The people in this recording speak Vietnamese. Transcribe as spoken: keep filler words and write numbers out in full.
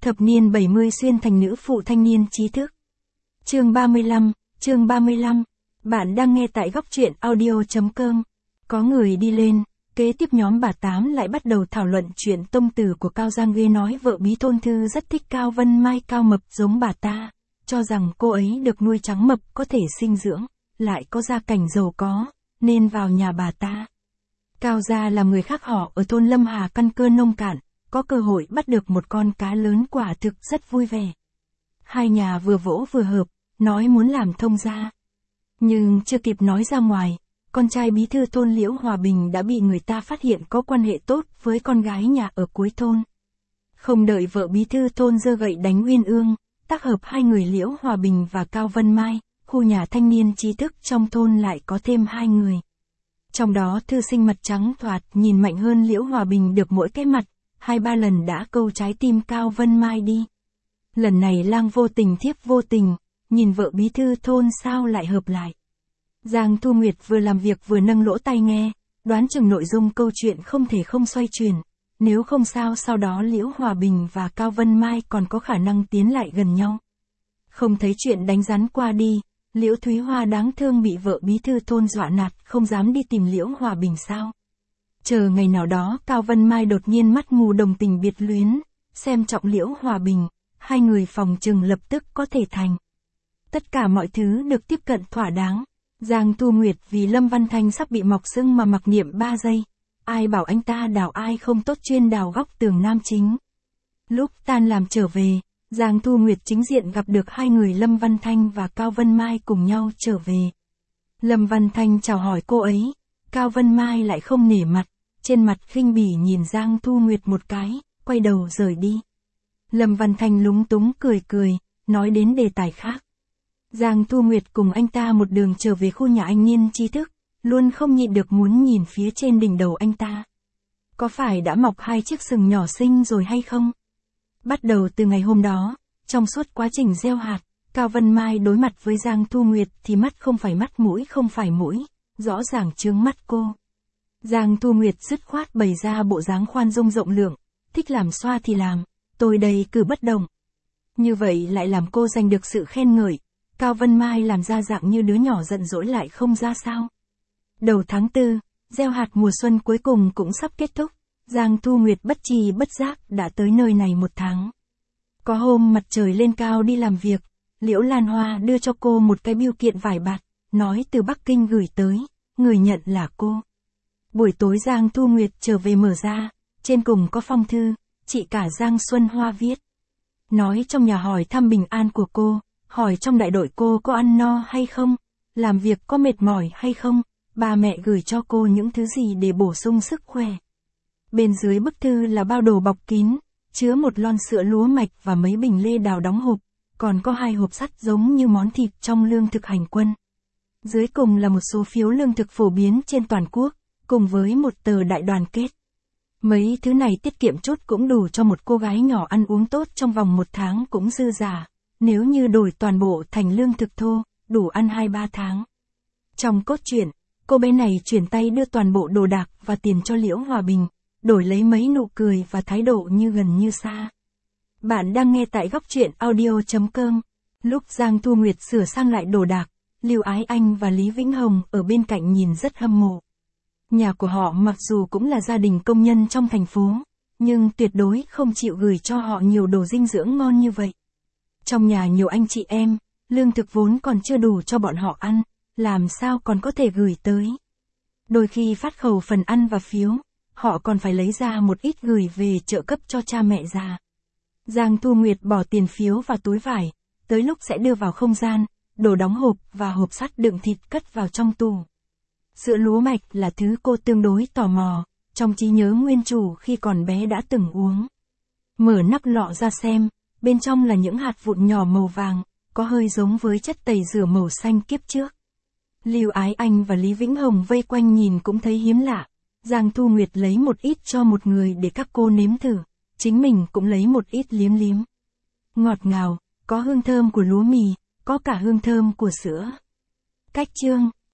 Thập niên bảy mươi xuyên thành nữ phụ thanh niên trí thức. Chương ba mươi lăm, chương ba mươi lăm. Bạn đang nghe tại góc truyện audio chấm com. Có người đi lên, kế tiếp nhóm bà Tám lại bắt đầu thảo luận chuyện tông tử của Cao Giang Ghê, nói vợ bí thôn Thư rất thích Cao Vân Mai cao mập giống bà ta, cho rằng cô ấy được nuôi trắng mập có thể sinh dưỡng, lại có gia cảnh giàu có, nên vào nhà bà ta. Cao gia là người khác họ ở thôn Lâm Hà, căn cơ nông cạn, có cơ hội bắt được một con cá lớn quả thực rất vui vẻ. Hai nhà vừa vỗ vừa hợp, nói muốn làm thông gia. Nhưng chưa kịp nói ra ngoài, con trai bí thư thôn Liễu Hòa Bình đã bị người ta phát hiện có quan hệ tốt với con gái nhà ở cuối thôn. Không đợi vợ bí thư thôn giơ gậy đánh Uyên Ương, tác hợp hai người Liễu Hòa Bình và Cao Vân Mai, khu nhà thanh niên trí thức trong thôn lại có thêm hai người. Trong đó thư sinh mặt trắng thoạt nhìn mạnh hơn Liễu Hòa Bình được mỗi cái mặt, hai ba lần đã câu trái tim Cao Vân Mai đi. Lần này lang vô tình thiếp vô tình, nhìn vợ bí thư thôn sao lại hợp lại. Giang Thu Nguyệt vừa làm việc vừa nâng lỗ tai nghe, đoán chừng nội dung câu chuyện không thể không xoay chuyển, nếu không sao sau đó Liễu Hòa Bình và Cao Vân Mai còn có khả năng tiến lại gần nhau. Không thấy chuyện đánh rắn qua đi, Liễu Thúy Hoa đáng thương bị vợ bí thư thôn dọa nạt, không dám đi tìm Liễu Hòa Bình sao. Chờ ngày nào đó Cao Vân Mai đột nhiên mắt mù đồng tình biệt luyến, xem trọng Liễu Hòa Bình, hai người phòng chừng lập tức có thể thành. Tất cả mọi thứ được tiếp cận thỏa đáng. Giang Thu Nguyệt vì Lâm Văn Thanh sắp bị mọc sưng mà mặc niệm ba giây. Ai bảo anh ta đào ai không tốt, chuyên đào góc tường nam chính. Lúc tan làm trở về, Giang Thu Nguyệt chính diện gặp được hai người Lâm Văn Thanh và Cao Vân Mai cùng nhau trở về. Lâm Văn Thanh chào hỏi cô ấy, Cao Vân Mai lại không nể mặt, trên mặt khinh bỉ nhìn Giang Thu Nguyệt một cái, quay đầu rời đi. Lâm Văn Thanh lúng túng cười cười, nói đến đề tài khác. Giang Thu Nguyệt cùng anh ta một đường trở về khu nhà anh niên trí thức, luôn không nhịn được muốn nhìn phía trên đỉnh đầu anh ta. Có phải đã mọc hai chiếc sừng nhỏ xinh rồi hay không? Bắt đầu từ ngày hôm đó, trong suốt quá trình gieo hạt, Cao Vân Mai đối mặt với Giang Thu Nguyệt thì mắt không phải mắt, mũi không phải mũi, rõ ràng chướng mắt cô. Giang Thu Nguyệt dứt khoát bày ra bộ dáng khoan dung rộng lượng, thích làm xoa thì làm, tôi đây cử bất động. Như vậy lại làm cô giành được sự khen ngợi. Cao Vân Mai làm ra dạng như đứa nhỏ giận dỗi lại không ra sao. Đầu tháng tư, gieo hạt mùa xuân cuối cùng cũng sắp kết thúc, Giang Thu Nguyệt bất tri bất giác đã tới nơi này một tháng. Có hôm mặt trời lên cao đi làm việc, Liễu Lan Hoa đưa cho cô một cái bưu kiện vải bạt, nói từ Bắc Kinh gửi tới, người nhận là cô. Buổi tối Giang Thu Nguyệt trở về mở ra, trên cùng có phong thư, chị cả Giang Xuân Hoa viết. Nói trong nhà hỏi thăm bình an của cô, hỏi trong đại đội cô có ăn no hay không, làm việc có mệt mỏi hay không, ba mẹ gửi cho cô những thứ gì để bổ sung sức khỏe. Bên dưới bức thư là bao đồ bọc kín, chứa một lon sữa lúa mạch và mấy bình lê đào đóng hộp, còn có hai hộp sắt giống như món thịt trong lương thực hành quân. Dưới cùng là một số phiếu lương thực phổ biến trên toàn quốc, cùng với một tờ đại đoàn kết. Mấy thứ này tiết kiệm chút cũng đủ cho một cô gái nhỏ ăn uống tốt trong vòng một tháng cũng dư giả. Nếu như đổi toàn bộ thành lương thực thô, đủ ăn hai ba tháng. Trong cốt truyện, cô bé này chuyển tay đưa toàn bộ đồ đạc và tiền cho Liễu Hòa Bình, đổi lấy mấy nụ cười và thái độ như gần như xa. Bạn đang nghe tại góc truyện audio chấm com. Lúc Giang Thu Nguyệt sửa sang lại đồ đạc, Lưu Ái Anh và Lý Vĩnh Hồng ở bên cạnh nhìn rất hâm mộ. Nhà của họ mặc dù cũng là gia đình công nhân trong thành phố, nhưng tuyệt đối không chịu gửi cho họ nhiều đồ dinh dưỡng ngon như vậy. Trong nhà nhiều anh chị em, lương thực vốn còn chưa đủ cho bọn họ ăn, làm sao còn có thể gửi tới. Đôi khi phát khẩu phần ăn và phiếu, họ còn phải lấy ra một ít gửi về trợ cấp cho cha mẹ già. Giang Thu Nguyệt bỏ tiền phiếu vào túi vải, tới lúc sẽ đưa vào không gian, đồ đóng hộp và hộp sắt đựng thịt cất vào trong tủ. Sữa lúa mạch là thứ cô tương đối tò mò, trong trí nhớ nguyên chủ khi còn bé đã từng uống. Mở nắp lọ ra xem. Bên trong là những hạt vụn nhỏ màu vàng, có hơi giống với chất tẩy rửa màu xanh kiếp trước. Lưu Ái Anh và Lý Vĩnh Hồng vây quanh nhìn cũng thấy hiếm lạ. Giang Thu Nguyệt lấy một ít cho một người để các cô nếm thử, chính mình cũng lấy một ít liếm liếm. Ngọt ngào, có hương thơm của lúa mì, có cả hương thơm của sữa. Cách chương